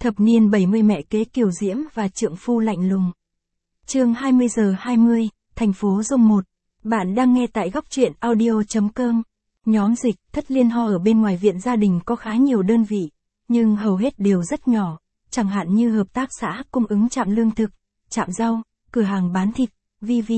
Thập niên 70 mẹ kế kiều diễm và trượng phu lạnh lùng. Chương 20:20, thành phố Dung 1. Bạn đang nghe tại góc truyện audio.com. Nhóm dịch Thất Liên Ho ở bên ngoài viện gia đình có khá nhiều đơn vị, nhưng hầu hết đều rất nhỏ, chẳng hạn như hợp tác xã cung ứng trạm lương thực, trạm rau, cửa hàng bán thịt, VV.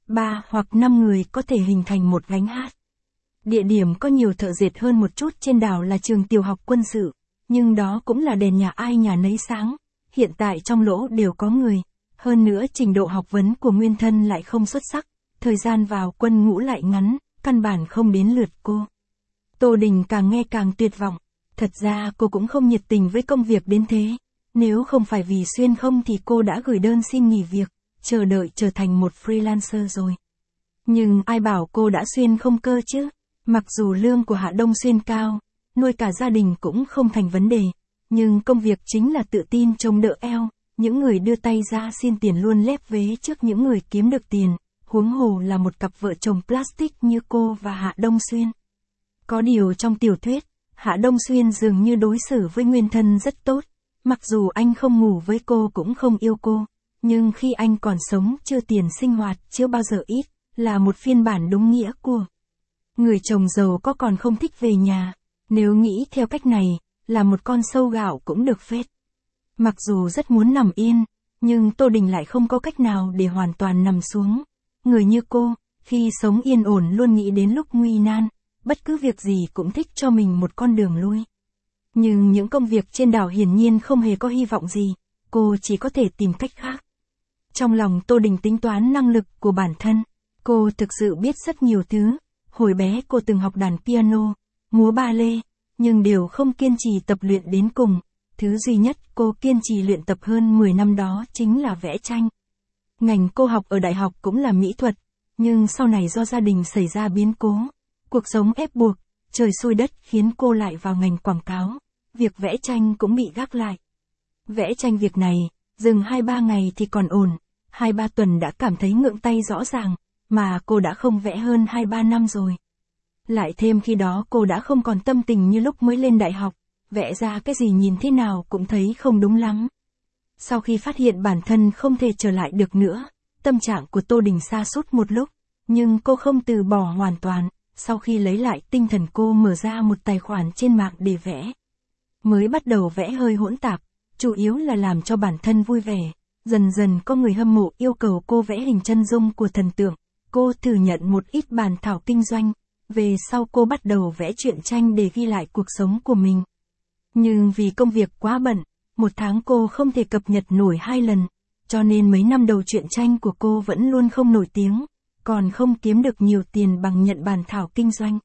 3 hoặc 5 người có thể hình thành một gánh hát. Địa điểm có nhiều thợ dệt hơn một chút trên đảo là trường tiểu học quân sự, nhưng đó cũng là đèn nhà ai nhà nấy sáng, hiện tại trong lỗ đều có người, hơn nữa trình độ học vấn của nguyên thân lại không xuất sắc, thời gian vào quân ngũ lại ngắn, căn bản không đến lượt cô. Tô Đình càng nghe càng tuyệt vọng, thật ra cô cũng không nhiệt tình với công việc đến thế, nếu không phải vì Xuyên không thì cô đã gửi đơn xin nghỉ việc, chờ đợi trở thành một freelancer rồi. Nhưng ai bảo cô đã Xuyên không cơ chứ, mặc dù lương của Hạ Đông Xuyên cao, nuôi cả gia đình cũng không thành vấn đề, nhưng công việc chính là tự tin trông đỡ eo, những người đưa tay ra xin tiền luôn lép vế trước những người kiếm được tiền, huống hồ là một cặp vợ chồng plastic như cô và Hạ Đông Xuyên. Có điều trong tiểu thuyết, Hạ Đông Xuyên dường như đối xử với nguyên thân rất tốt, mặc dù anh không ngủ với cô cũng không yêu cô, nhưng khi anh còn sống chưa tiền sinh hoạt chưa bao giờ ít, là một phiên bản đúng nghĩa của người chồng giàu có còn không thích về nhà. Nếu nghĩ theo cách này, là một con sâu gạo cũng được phết. Mặc dù rất muốn nằm yên, nhưng Tô Đình lại không có cách nào để hoàn toàn nằm xuống. Người như cô, khi sống yên ổn luôn nghĩ đến lúc nguy nan, bất cứ việc gì cũng thích cho mình một con đường lui. Nhưng những công việc trên đảo hiển nhiên không hề có hy vọng gì, cô chỉ có thể tìm cách khác. Trong lòng Tô Đình tính toán năng lực của bản thân, cô thực sự biết rất nhiều thứ. Hồi bé cô từng học đàn piano, múa ba lê, nhưng đều không kiên trì tập luyện đến cùng. Thứ duy nhất cô kiên trì luyện tập hơn 10 năm đó chính là vẽ tranh. Ngành cô học ở đại học cũng là mỹ thuật, nhưng sau này do gia đình xảy ra biến cố, cuộc sống ép buộc, trời xui đất khiến cô lại vào ngành quảng cáo. Việc vẽ tranh cũng bị gác lại. Vẽ tranh việc này, dừng 2-3 ngày thì còn ổn, 2-3 tuần đã cảm thấy ngượng tay rõ ràng. Mà cô đã không vẽ hơn 2-3 năm rồi. Lại thêm khi đó cô đã không còn tâm tình như lúc mới lên đại học, vẽ ra cái gì nhìn thế nào cũng thấy không đúng lắm. Sau khi phát hiện bản thân không thể trở lại được nữa, tâm trạng của Tô Đình sa sút một lúc, nhưng cô không từ bỏ hoàn toàn, sau khi lấy lại tinh thần cô mở ra một tài khoản trên mạng để vẽ. Mới bắt đầu vẽ hơi hỗn tạp, chủ yếu là làm cho bản thân vui vẻ, dần dần có người hâm mộ yêu cầu cô vẽ hình chân dung của thần tượng. Cô thử nhận một ít bản thảo kinh doanh, về sau cô bắt đầu vẽ truyện tranh để ghi lại cuộc sống của mình. Nhưng vì công việc quá bận, một tháng cô không thể cập nhật nổi 2 lần, cho nên mấy năm đầu truyện tranh của cô vẫn luôn không nổi tiếng, còn không kiếm được nhiều tiền bằng nhận bản thảo kinh doanh.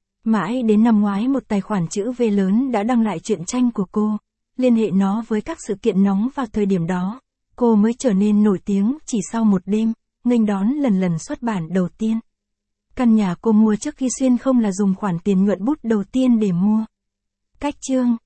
Mãi đến năm ngoái một tài khoản chữ V lớn đã đăng lại truyện tranh của cô, liên hệ nó với các sự kiện nóng vào thời điểm đó, cô mới trở nên nổi tiếng chỉ sau một đêm. Nghênh đón lần xuất bản đầu tiên. Căn nhà cô mua trước khi Xuyên không là dùng khoản tiền nhuận bút đầu tiên để mua. Cách chương